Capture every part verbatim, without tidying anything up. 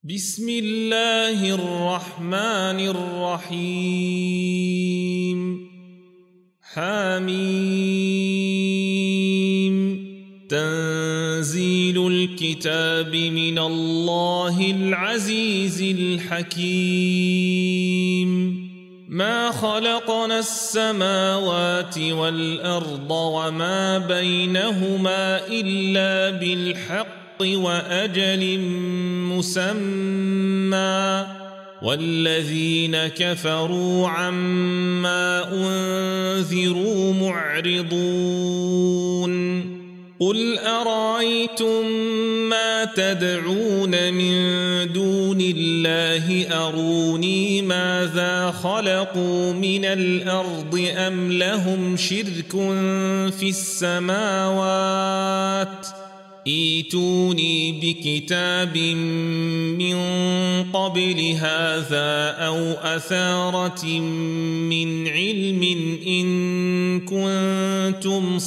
بسم الله الرحمن الرحيم حميم تنزيل الكتاب من الله العزيز الحكيم ما خلقنا السماوات والأرض وما بينهما إلا بالحق وأجل مسمى والذين كفروا عما أنذروا معرضون قل أرأيتم ما تدعون من دون الله أروني ماذا خلقوا من الأرض أم لهم شرك في السماوات ائتوني بكتاب من قبل هذا أو أثارة من علم إن كنتم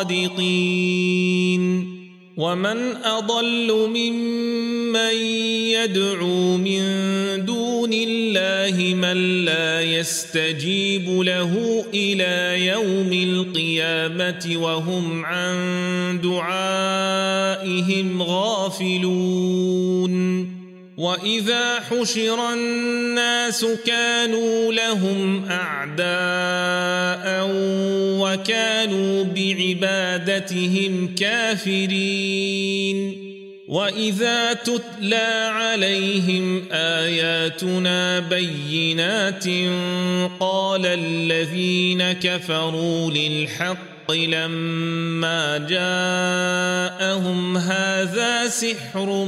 صادقين ومن أضل ممن يدعو من دون الله من لا يستجيب له إلى يوم القيامة وهم عن دعائهم غافلون وإذا حشر الناس كانوا لهم أعداء وكانوا بعبادتهم كافرين وإذا تتلى عليهم آياتنا بينات قال الذين كفروا للحق لما جاءهم هذا سحر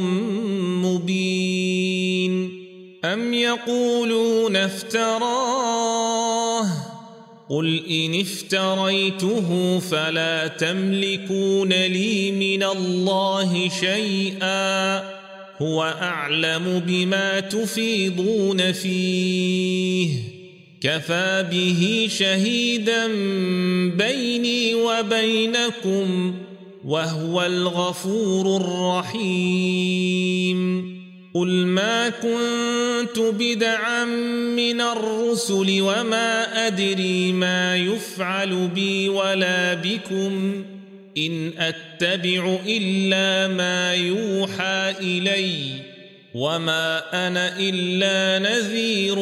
مبين أم يقولون افتراه قل إن افتريته فلا تملكون لي من الله شيئا هو أعلم بما تفيضون فيه كفى به شهيدا بيني وبينكم وهو الغفور الرحيم قل ما كنت بدعا من الرسل وما أدري ما يفعل بي ولا بكم إن أتبع إلا ما يوحى إلي وما أنا إلا نذير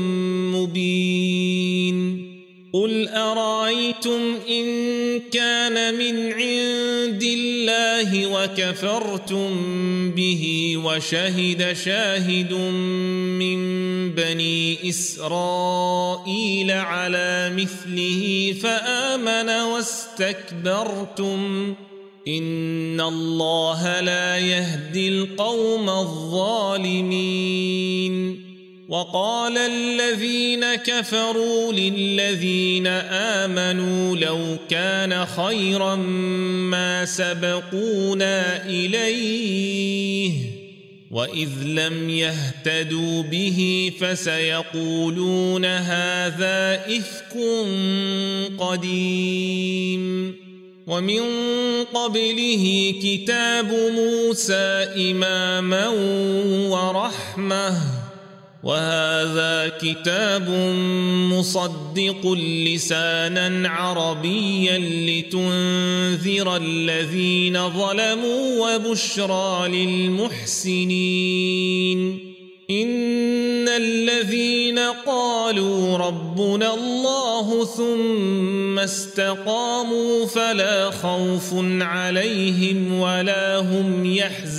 مبين قل أرأيتم إن كان من عند الله وكفرتم به وشهد شاهد من بني إسرائيل على مثله فآمن واستكبرتم إن الله لا يهدي القوم الظالمين وقال الذين كفروا للذين آمنوا لو كان خيرا ما سبقونا إليه وإذ لم يهتدوا به فسيقولون هذا إفك قديم ومن قبله كتاب موسى إماما ورحمة وهذا كتاب مصدق لسانا عربيا لتنذر الذين ظلموا وبشرى للمحسنين إن الذين قالوا ربنا الله ثم استقاموا فلا خوف عليهم ولا هم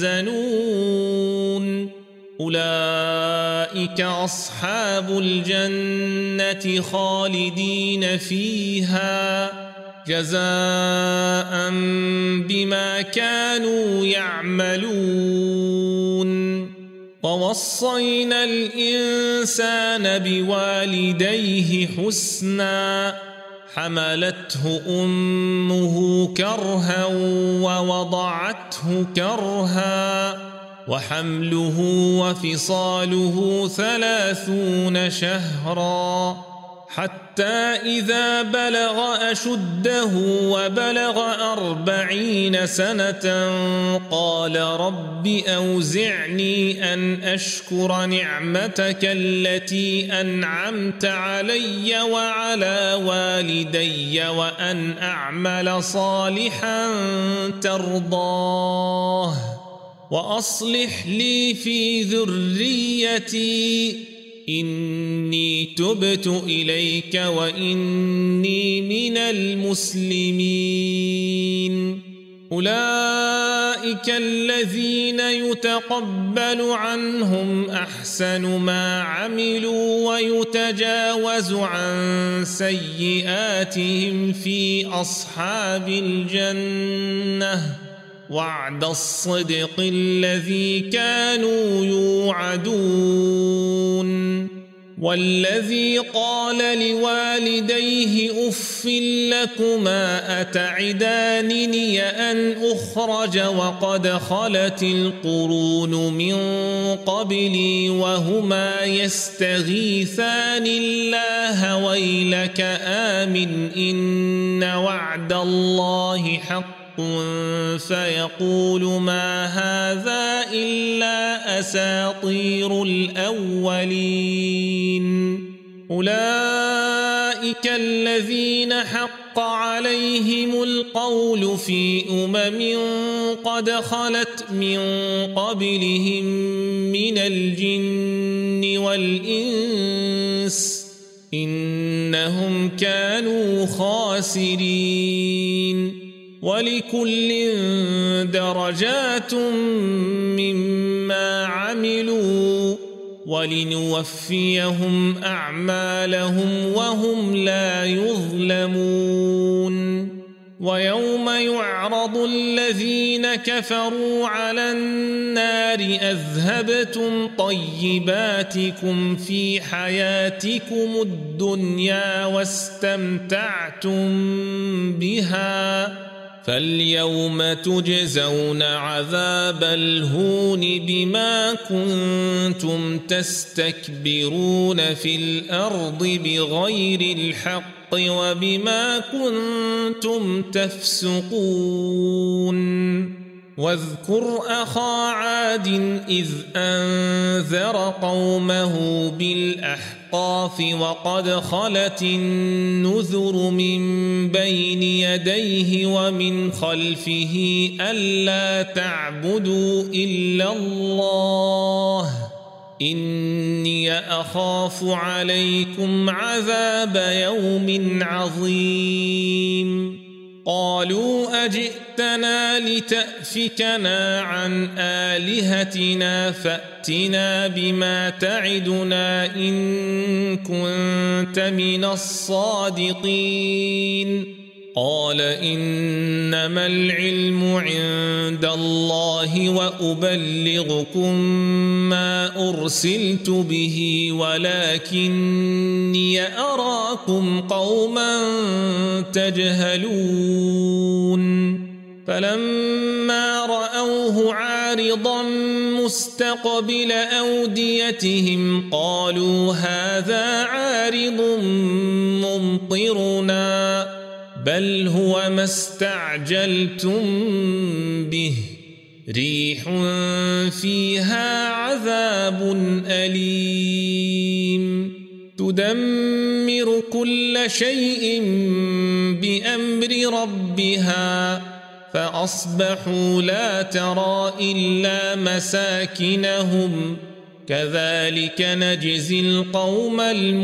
يحزنون أولئك أصحاب الجنة خالدين فيها جزاء بما كانوا يعملون ووصينا الإنسان بوالديه حسنا حملته أمه كرها ووضعته كرها وحمله وفصاله ثلاثون شهرا حتى إذا بلغ أشده وبلغ أربعين سنة قال رب أوزعني أن أشكر نعمتك التي أنعمت علي وعلى والدي وأن أعمل صالحا ترضاه وأصلح لي في ذريتي إني تبت إليك وإني من المسلمين. أولئك الذين يتقبل عنهم أحسن ما عملوا ويتجاوز عن سيئاتهم في أصحاب الجنة وعد الصدق الذي كانوا يوعدون. والذي قال لوالديه أف لكما أتعدانني أن أخرج وقد خلت القرون من قبلي وهما يستغيثان الله ويلك آمن إن وعد الله حق فيقول ما هذا إلا أساطير الأولين. أولئك الذين حق عليهم القول في أمم قد خلت من قبلهم من الجن والإنس إنهم كانوا خاسرين. ولكل درجات مما عملوا ولنوفيهم أعمالهم وهم لا يظلمون. ويوم يعرض الذين كفروا على النار أذهبتم طيباتكم في حياتكم الدنيا واستمتعتم بها فاليوم تجزون عذاب الهون بما كنتم تستكبرون في الأرض بغير الحق وبما كنتم تفسقون. واذكر أخا عاد إذ أنذر قومه بالأحقاف وقد خلت النذر من بين يديه ومن خلفه ألا تعبدوا إلا الله إني أخاف عليكم عذاب يوم عظيم. قالوا أجئتنا لتأفكنا عن آلهتنا فأتنا بما تعدنا إن كنت من الصادقين. قال إنما العلم عند الله وأبلغكم ما أرسلت به ولكني أراكم قوما تجهلون. فلما رأوه عارضا مستقبل أوديتهم قالوا هذا عارض ممطرنا بل هو ما استعجلتم به ريح فيها عذاب أليم تدمر كل شيء بأمر ربها فأصبحوا لا ترى إلا مساكنهم كذلك نجزي القوم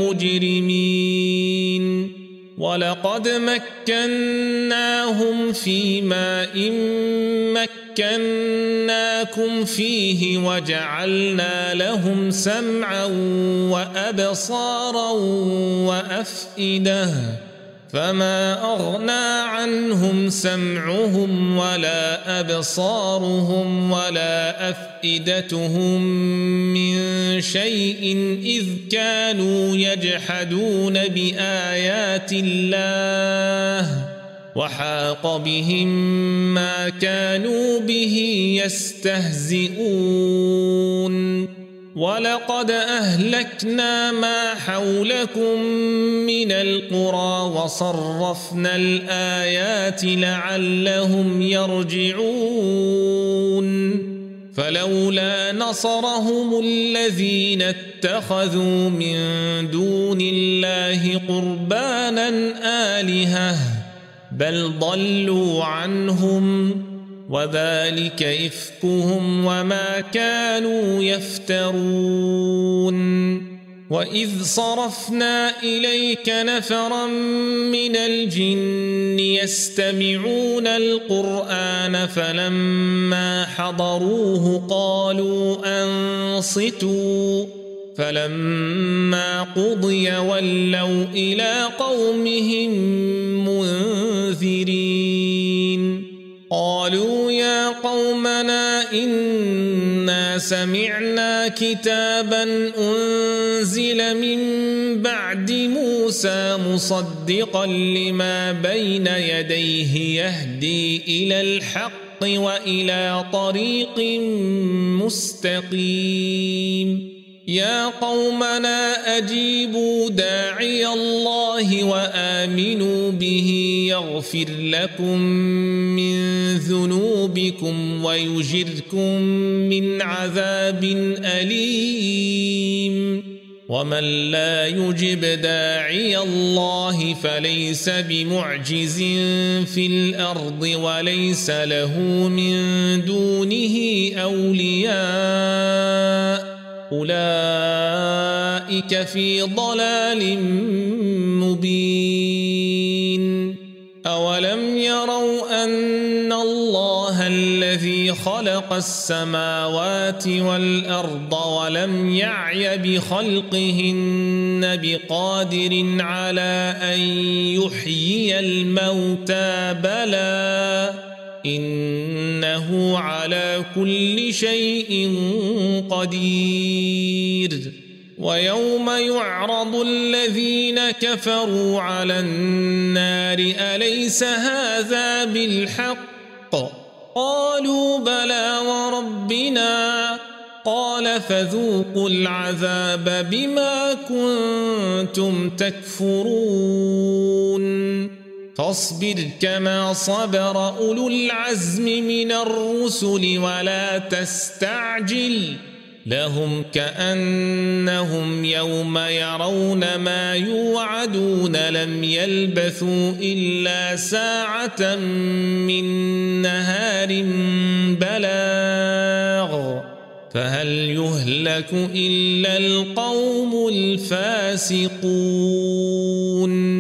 المجرمين. ولقد مكناهم في ماء مكناكم فيه وجعلنا لهم سمعا وأبصارا وأفئدة فما أغنى عنهم سمعهم ولا أبصارهم ولا أفئدتهم من شيء إذ كانوا يجحدون بآيات الله وحاق بهم ما كانوا به يستهزئون. ولقد أهلكنا ما حولكم من القرى وصرفنا الآيات لعلهم يرجعون فلولا نصرهم الذين اتخذوا من دون الله قربانا آلهة بل ضلوا عنهم وذلك إفكهم وما كانوا يفترون وإذ صرفنا إليك نفرا من الجن يستمعون القرآن فلما حضروه قالوا أنصتوا فلما قضي ولوا إلى قومهم منذرين قالوا يا قومنا إنا سمعنا كتابا أنزل من بعد موسى مصدقا لما بين يديه يهدي إلى الحق وإلى طريق مستقيم يا قومنا أجيبوا داعي الله وآمنوا به يغفر لكم من ذنوبكم ويجركم من عذاب أليم ومن لا يجب داعي الله فليس بمعجز في الأرض وليس له من دونه أولياء أولئك في ضلال مبين أولم يروا أن الله الذي خلق السماوات والأرض ولم يعي بخلقهن بقادر على أن يحيي الموتى بلى إنه على كل شيء قدير ويوم يعرض الذين كفروا على النار أليس هذا بالحق قالوا بلى وربنا قال فذوقوا العذاب بما كنتم تكفرون فاصبر كما صبر أولو العزم من الرسل ولا تستعجل لهم كأنهم يوم يرون ما يوعدون لم يلبثوا إلا ساعة من نهار بلاغ فهل يهلك إلا القوم الفاسقون